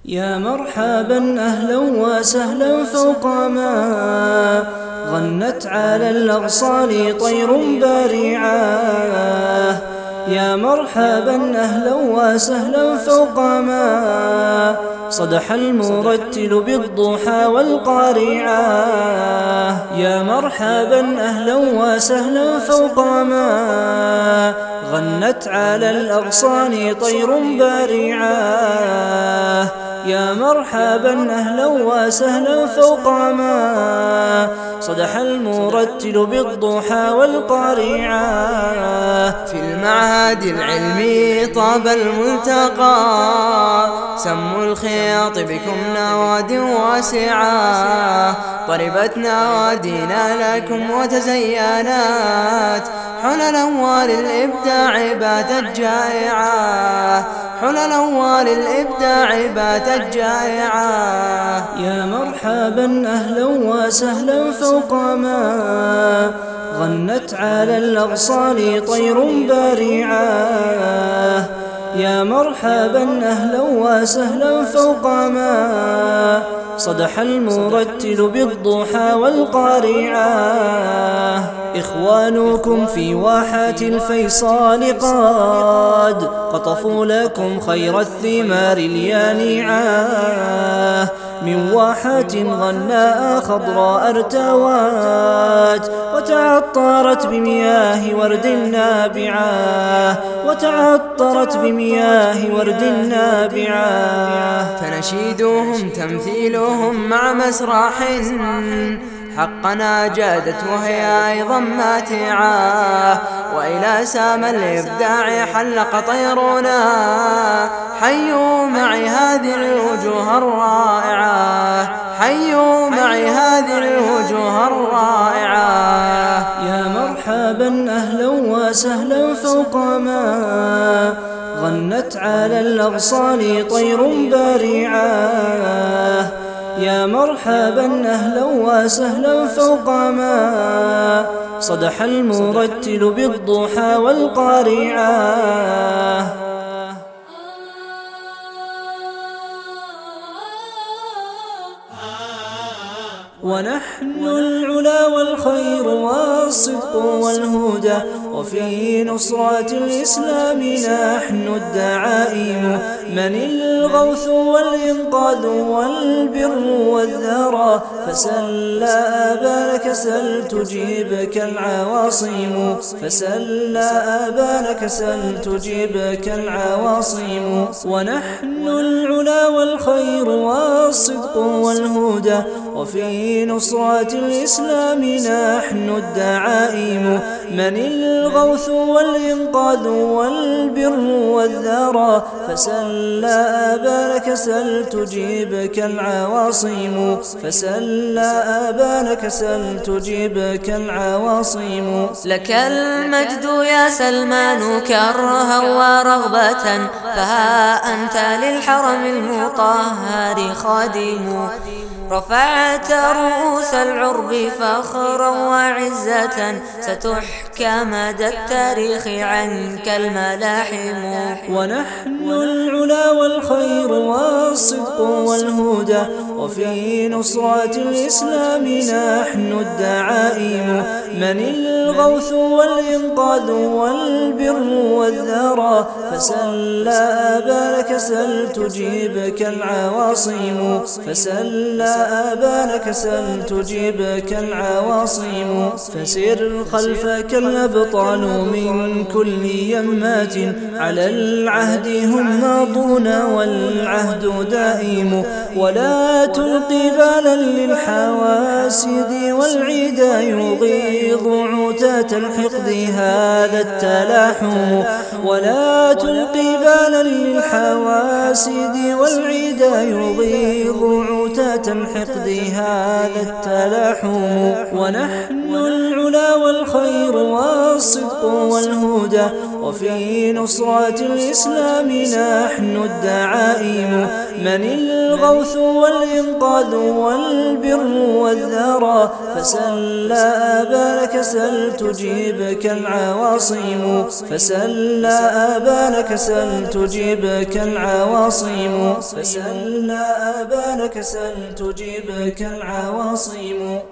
يا مرحبا أهلا وسهلا فوق ما غنت على الأغصان طير بارعة. يا مرحبا أهلا وسهلا فوق ما صدح المرتل بالضحى والقارعة. يا مرحبا أهلا وسهلا فوق ما غنت على الأغصان طير بارعة. يا مرحبا أهلا وسهلا فوق ما صدح المرتل بالضحى والقارعة. في المعهد العلمي طاب الملتقى، سموا الخياط بكم نواد واسعة. طربت نوادينا لكم وتزينت حلل الأنوار الإبداع باتت جائعة. حلل الأنوار الإبداع باتت جائعة. يا مرحبا أهلا وسهلا فوق ما غنت على الأغصان طير بارعة. يا مرحبا أهلا وسهلا فوق ما صدح المرتل بالضحى والقارعة. إخوانكم في واحة الفيصال قد قطفوا لكم خير الثمار اليانعة. من واحة غناء خضراء ارتوت وتعطرت بمياه ورد نابعة. وتعطرت بمياه ورد نابعة. فنشيدهم تمثيلهم مع مسرح حقنا جادت وهي أيضا ماتعة. وإلى سام الإبداع حلق طيرنا، حيوا معي هذه الوجوه الرائعة. حيوا معي هذه الوجوه الرائعة. يا مرحبا أهلا وسهلا فوق ما غنت على الأغصان طير بارعة. يا مرحبا أهلا وسهلا فوق ما صدح المرتل بالضحى والقارعة. ونحن العلا والخير والصدق والهدى، وفي نصرة الإسلام نحن الدعائم. من الغوث والإنقاذ والبر والذرى، فسل آبانك سل تجيبك العواصم. فسل آبانك سل تجيبك العواصم. ونحن العلا والخير والصدق والهدى، وفي نصرة الإسلام نحن الدعائم. من الغوث والإنقاذ والبر والذرى، فسل آبانك سل تجيبك العواصم. فسل آبانك سل تجيبك العواصم. لك المجد يا سلمان كرها ورغبة، فها أنت للحرم المطهر خادم. رفعت رؤوس العرب فخرا وعزة، ستحكى مدى التاريخ عنك الملاحم. ونحن العلا والخير والصدق والهدى، وفي نصرة الإسلام نحن الدعائم. من الغوث والإنقاذ والبر والذرى، فسل آبانك سل تجيبك العواصم. فسل آبانك سل تجيبك العواصم. فسر خلفك الأبطال من كل يمات، على العهد هم ماضون والعهد دائم. ولا تلقي بالا للحواسد والعدا، يغيظ عتاة الحقد هذا التلاحم. ولا تلقي بالا للحواسد والعدا، يغيظ عتاة الحقد هذا التلاحم. ونحن العلا والخير والصدق والهدى، وفي نصرة الإسلام نحن الدعائم. من الغوث والإنقاذ والبر والذرى، فسل لا أبالك سل تجيبك العواصم، فسل لا أبالك سل تجيبك العواصم، فسل لا أبالك سل تجيبك العواصم.